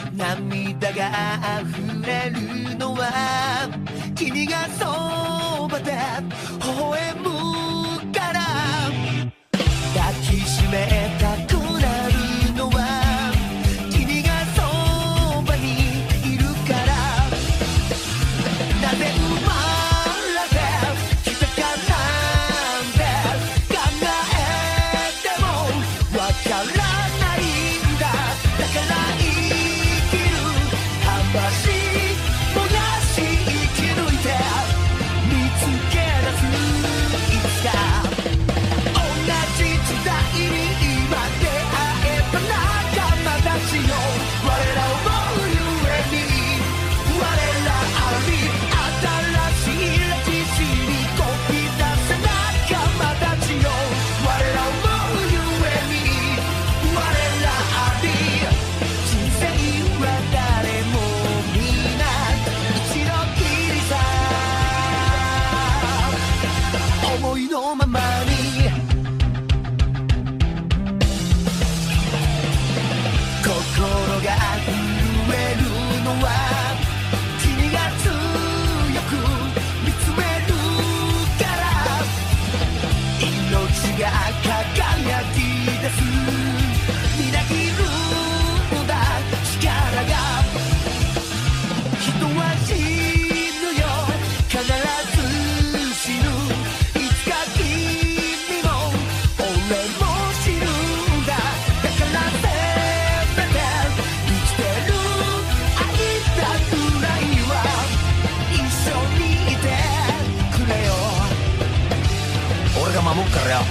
涙が溢れるのは君がそばで微笑むから抱きしめたくなるのは君がそばにいるからなぜ生まれてきたかなんて考えてもわからないんだだから生きる魂もがし生き抜いて見つけ出すいつか同じ時代に今出会えた仲間たちよ我ら思うゆえに我らあり新しい歴史にこぎ出せ仲間たちよ我ら思うゆえに我らあり人生は誰も皆一度きりさ思いのままに心が震えるのは君が強く見つめるから命が輝き出すみなぎるのだ力が人は死ぬよ必ず死ぬいつか君も俺も死ぬんだだからせめて生きてる間くらいは一緒にいてくれよ俺が守っからよ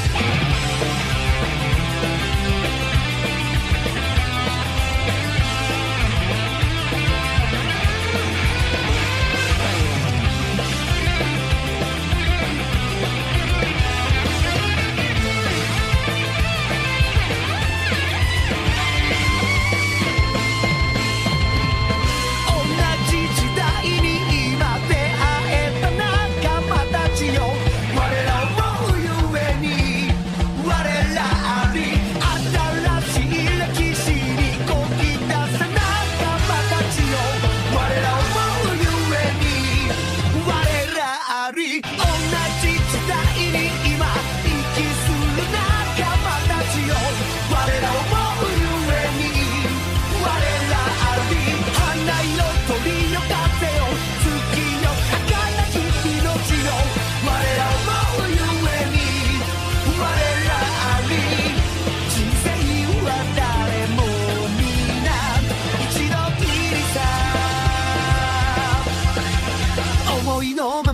同じ時代に今出会えた仲間たちよ我ら思うゆえに我らあり新しい歴史にこぎ出せ仲間たちよ我ら思うゆえに我らあり同じ時代に今息する仲間たちよ我ら思うゆえに我らあり花よ鳥よ風よ月よ儚き命よ我ら思うゆえに我らあり人生は誰も皆一度きりさ思いのまま